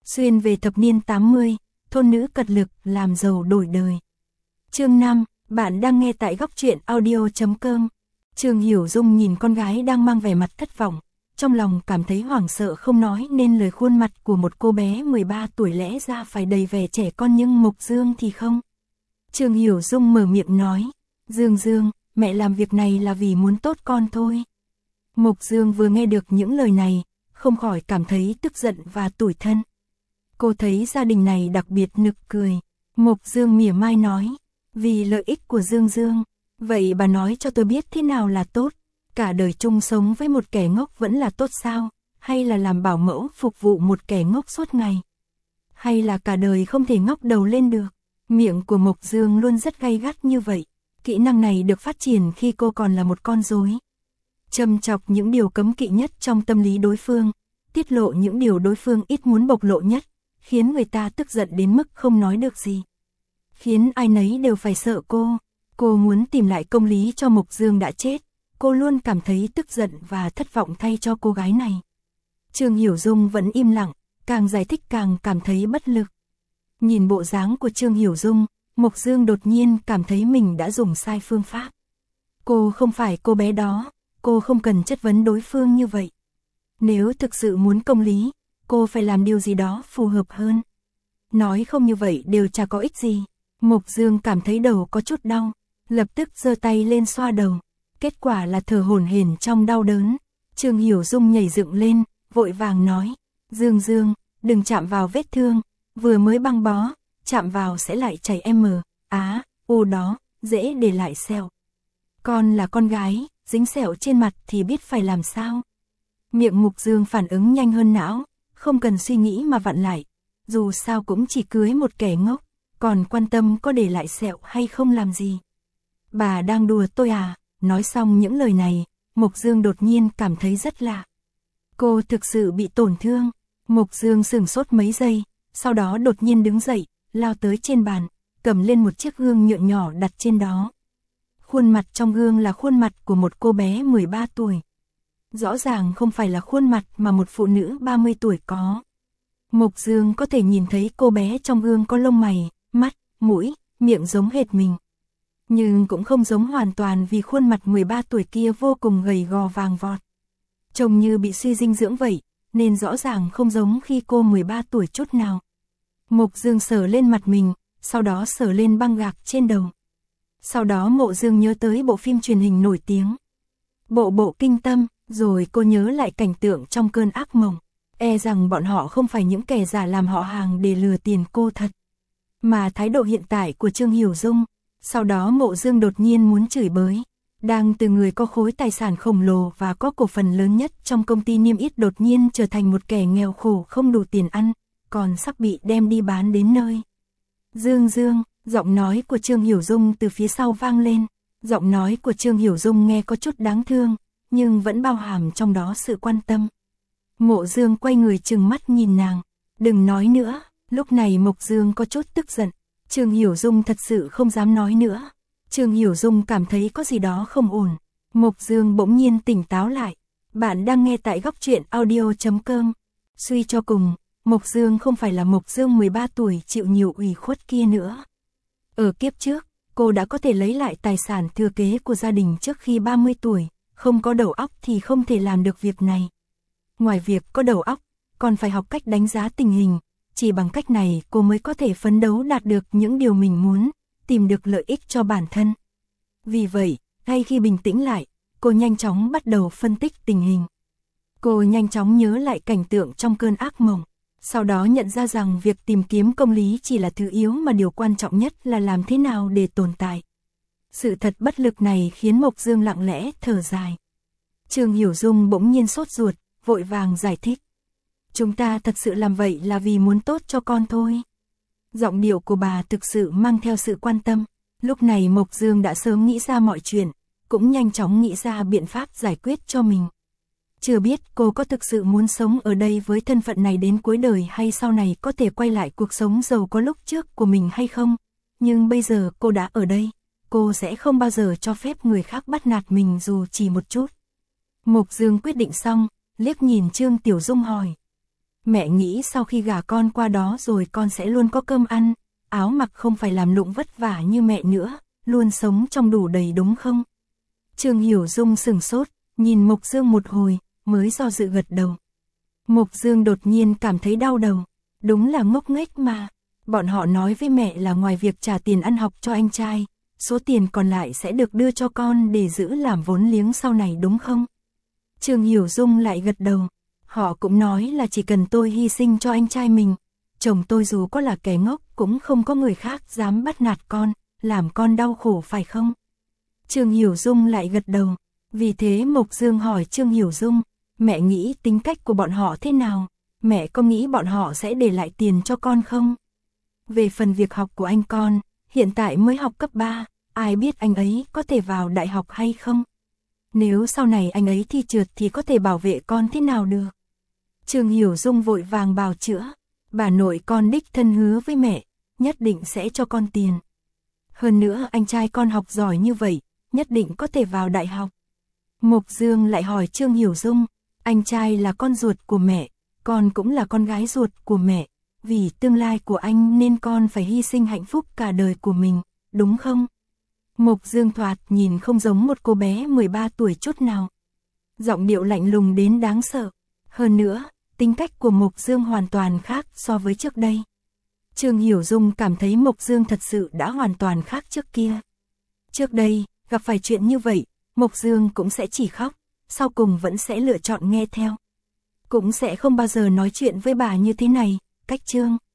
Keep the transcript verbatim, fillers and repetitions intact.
Xuyên về thập niên tám mươi, thôn nữ cật lực làm giàu đổi đời. Chương năm, bạn đang nghe tại góc truyện audio chấm com. Trương Hiểu Dung nhìn con gái đang mang vẻ mặt thất vọng, trong lòng cảm thấy hoảng sợ không nói nên lời. Khuôn mặt của một cô bé mười ba tuổi lẽ ra phải đầy vẻ trẻ con nhưng Mộc Dương thì không. Trương Hiểu Dung mở miệng nói, Dương Dương, mẹ làm việc này là vì muốn tốt con thôi. Mộc Dương vừa nghe được những lời này, không khỏi cảm thấy tức giận và tủi thân. Cô thấy gia đình này đặc biệt nực cười. Mộc Dương mỉa mai nói, vì lợi ích của Dương Dương, vậy bà nói cho tôi biết thế nào là tốt, cả đời chung sống với một kẻ ngốc vẫn là tốt sao, hay là làm bảo mẫu phục vụ một kẻ ngốc suốt ngày, hay là cả đời không thể ngóc đầu lên được. Miệng của Mộc Dương luôn rất gay gắt như vậy, kỹ năng này được phát triển khi cô còn là một con rối. Châm chọc những điều cấm kỵ nhất trong tâm lý đối phương, tiết lộ những điều đối phương ít muốn bộc lộ nhất, khiến người ta tức giận đến mức không nói được gì. Khiến ai nấy đều phải sợ cô. Cô muốn tìm lại công lý cho Mộc Dương đã chết. Cô luôn cảm thấy tức giận và thất vọng thay cho cô gái này. Trương Hiểu Dung vẫn im lặng, càng giải thích càng cảm thấy bất lực. Nhìn bộ dáng của Trương Hiểu Dung, Mộc Dương đột nhiên cảm thấy mình đã dùng sai phương pháp. Cô không phải cô bé đó, cô không cần chất vấn đối phương như vậy. Nếu thực sự muốn công lý, cô phải làm điều gì đó phù hợp hơn. Nói không như vậy đều chả có ích gì. Mộc Dương cảm thấy đầu có chút đau, lập tức giơ tay lên xoa đầu. Kết quả là thở hổn hển trong đau đớn. Trương Hiểu Dung nhảy dựng lên, vội vàng nói, Dương Dương, đừng chạm vào vết thương, vừa mới băng bó, chạm vào sẽ lại chảy em á, u đó, dễ để lại sẹo. Con là con gái, dính sẹo trên mặt thì biết phải làm sao. Miệng Mộc Dương phản ứng nhanh hơn não, không cần suy nghĩ mà vặn lại. Dù sao cũng chỉ cưới một kẻ ngốc, còn quan tâm có để lại sẹo hay không làm gì. Bà đang đùa tôi à? Nói xong những lời này, Mộc Dương đột nhiên cảm thấy rất lạ. Cô thực sự bị tổn thương. Mộc Dương sửng sốt mấy giây, sau đó đột nhiên đứng dậy, lao tới trên bàn, cầm lên một chiếc gương nhựa nhỏ đặt trên đó. Khuôn mặt trong gương là khuôn mặt của một cô bé mười ba tuổi. Rõ ràng không phải là khuôn mặt mà một phụ nữ ba mươi tuổi có. Mộc Dương có thể nhìn thấy cô bé trong gương có lông mày, mắt, mũi, miệng giống hệt mình. Nhưng cũng không giống hoàn toàn vì khuôn mặt mười ba tuổi kia vô cùng gầy gò vàng vọt. Trông như bị suy dinh dưỡng vậy, nên rõ ràng không giống khi cô mười ba tuổi chút nào. Mộc Dương sờ lên mặt mình, sau đó sờ lên băng gạc trên đầu. Sau đó Mộ Dương nhớ tới bộ phim truyền hình nổi tiếng Bộ Bộ Kinh Tâm, rồi cô nhớ lại cảnh tượng trong cơn ác mộng. E rằng bọn họ không phải những kẻ giả làm họ hàng để lừa tiền cô thật, mà thái độ hiện tại của Trương Hiểu Dung. Sau đó Mộ Dương đột nhiên muốn chửi bới. Đang từ người có khối tài sản khổng lồ và có cổ phần lớn nhất trong công ty niêm yết đột nhiên trở thành một kẻ nghèo khổ không đủ tiền ăn, còn sắp bị đem đi bán đến nơi. Dương Dương, giọng nói của Trương Hiểu Dung từ phía sau vang lên. Giọng nói của Trương Hiểu Dung nghe có chút đáng thương, nhưng vẫn bao hàm trong đó sự quan tâm. Mộ Dương quay người trừng mắt nhìn nàng. Đừng nói nữa. Lúc này Mộc Dương có chút tức giận. Trương Hiểu Dung thật sự không dám nói nữa. Trương Hiểu Dung cảm thấy có gì đó không ổn. Mộc Dương bỗng nhiên tỉnh táo lại. Bạn đang nghe tại góc truyện audio chấm com. Suy cho cùng, Mộc Dương không phải là Mộc Dương mười ba tuổi chịu nhiều ủy khuất kia nữa. Ở kiếp trước, cô đã có thể lấy lại tài sản thừa kế của gia đình trước khi ba mươi tuổi. Không có đầu óc thì không thể làm được việc này. Ngoài việc có đầu óc, còn phải học cách đánh giá tình hình. Chỉ bằng cách này cô mới có thể phấn đấu đạt được những điều mình muốn, tìm được lợi ích cho bản thân. Vì vậy, ngay khi bình tĩnh lại, cô nhanh chóng bắt đầu phân tích tình hình. Cô nhanh chóng nhớ lại cảnh tượng trong cơn ác mộng. Sau đó nhận ra rằng việc tìm kiếm công lý chỉ là thứ yếu mà điều quan trọng nhất là làm thế nào để tồn tại. Sự thật bất lực này khiến Mộc Dương lặng lẽ thở dài. Trương Hiểu Dung bỗng nhiên sốt ruột, vội vàng giải thích. Chúng ta thật sự làm vậy là vì muốn tốt cho con thôi. Giọng điệu của bà thực sự mang theo sự quan tâm. Lúc này Mộc Dương đã sớm nghĩ ra mọi chuyện, cũng nhanh chóng nghĩ ra biện pháp giải quyết cho mình. Chưa biết cô có thực sự muốn sống ở đây với thân phận này đến cuối đời hay sau này có thể quay lại cuộc sống giàu có lúc trước của mình hay không. Nhưng bây giờ cô đã ở đây, cô sẽ không bao giờ cho phép người khác bắt nạt mình dù chỉ một chút. Mộc Dương quyết định xong, liếc nhìn Trương Tiểu Dung hỏi. Mẹ nghĩ sau khi gả con qua đó rồi con sẽ luôn có cơm ăn, áo mặc, không phải làm lụng vất vả như mẹ nữa, luôn sống trong đủ đầy đúng không? Trương Hiểu Dung sừng sốt, nhìn Mộc Dương một hồi, mới do dự gật đầu. Mộc Dương đột nhiên cảm thấy đau đầu, đúng là ngốc nghếch mà. Bọn họ nói với mẹ là ngoài việc trả tiền ăn học cho anh trai, số tiền còn lại sẽ được đưa cho con để giữ làm vốn liếng sau này đúng không? Trương Hiểu Dung lại gật đầu. Họ cũng nói là chỉ cần tôi hy sinh cho anh trai mình, chồng tôi dù có là kẻ ngốc cũng không có người khác dám bắt nạt con, làm con đau khổ phải không? Trương Hiểu Dung lại gật đầu. Vì thế Mộc Dương hỏi Trương Hiểu Dung, mẹ nghĩ tính cách của bọn họ thế nào? Mẹ có nghĩ bọn họ sẽ để lại tiền cho con không? Về phần việc học của anh con, hiện tại mới học cấp ba, ai biết anh ấy có thể vào đại học hay không? Nếu sau này anh ấy thi trượt thì có thể bảo vệ con thế nào được? Trương Hiểu Dung vội vàng bào chữa, bà nội con đích thân hứa với mẹ, nhất định sẽ cho con tiền. Hơn nữa anh trai con học giỏi như vậy, nhất định có thể vào đại học. Mộc Dương lại hỏi Trương Hiểu Dung, anh trai là con ruột của mẹ, con cũng là con gái ruột của mẹ, vì tương lai của anh nên con phải hy sinh hạnh phúc cả đời của mình, đúng không? Mộc Dương thoạt nhìn không giống một cô bé mười ba tuổi chút nào. Giọng điệu lạnh lùng đến đáng sợ. Hơn nữa, tính cách của Mộc Dương hoàn toàn khác so với trước đây. Trương Hiểu Dung cảm thấy Mộc Dương thật sự đã hoàn toàn khác trước kia. Trước đây, gặp phải chuyện như vậy, Mộc Dương cũng sẽ chỉ khóc, sau cùng vẫn sẽ lựa chọn nghe theo. Cũng sẽ không bao giờ nói chuyện với bà như thế này, cách Trương